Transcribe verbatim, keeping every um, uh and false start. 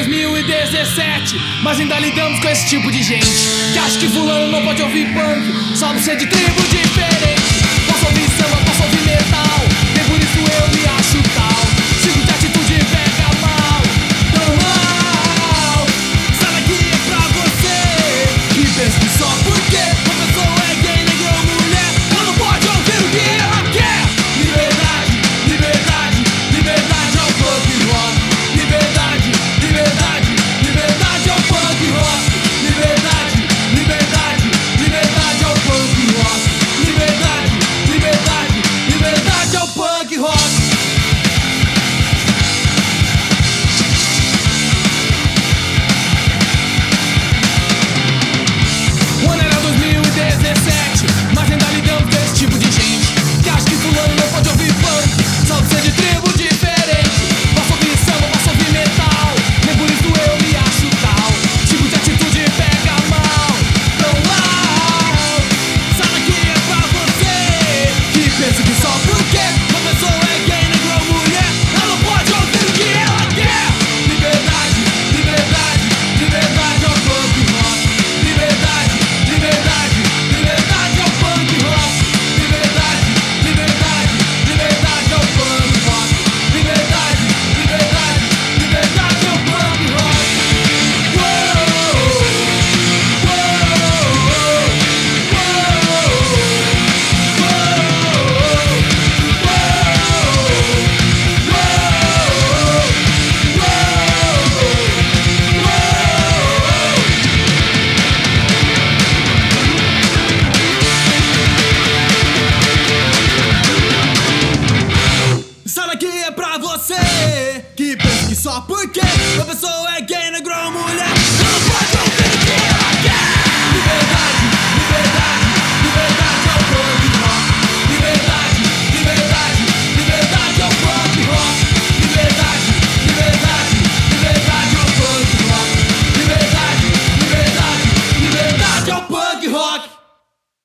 dois mil e dezessete, mas ainda lidamos com esse tipo de gente que acha que fulano não pode ouvir punk só por ser de tribo diferente. Posso ouvir samba, posso ouvir metal, nem por isso eu me acho tal. Tipo de atitude pega mal, tão mal. Sai daqui é pra você que pensa que só porque uma pessoa é gay, negro ou mulher, ela não pode ouvir o que ela quer. Liberdade, liberdade, liberdade ao punk rock. Liberdade, liberdade, liberdade ao punk rock. Liberdade, liberdade, liberdade ao punk rock. Liberdade, liberdade, liberdade ao punk rock. O ano era dois mil e dezessete, mas ainda lidamos com esse tipo de gente que acha que fulano não pode ouvir punk só por ser de tribo diferente. Posso ouvir samba, posso ouvir metal, nem por isso eu me acho tal. Tipo de atitude pega mal, tão mal. Sai daqui é pra você que pensa que só porque uma pessoa é gay, negro ou mulher, ela não pode ouvir o que ela quer. Liberdade, liberdade, liberdade ao punk rock. Liberdade, liberdade, liberdade ao punk rock. Liberdade, liberdade, liberdade ao punk rock. Liberdade, liberdade, liberdade ao punk rock. Sai daqui é pra você que pensa que só porque uma pessoa é gay, negro ou mulher,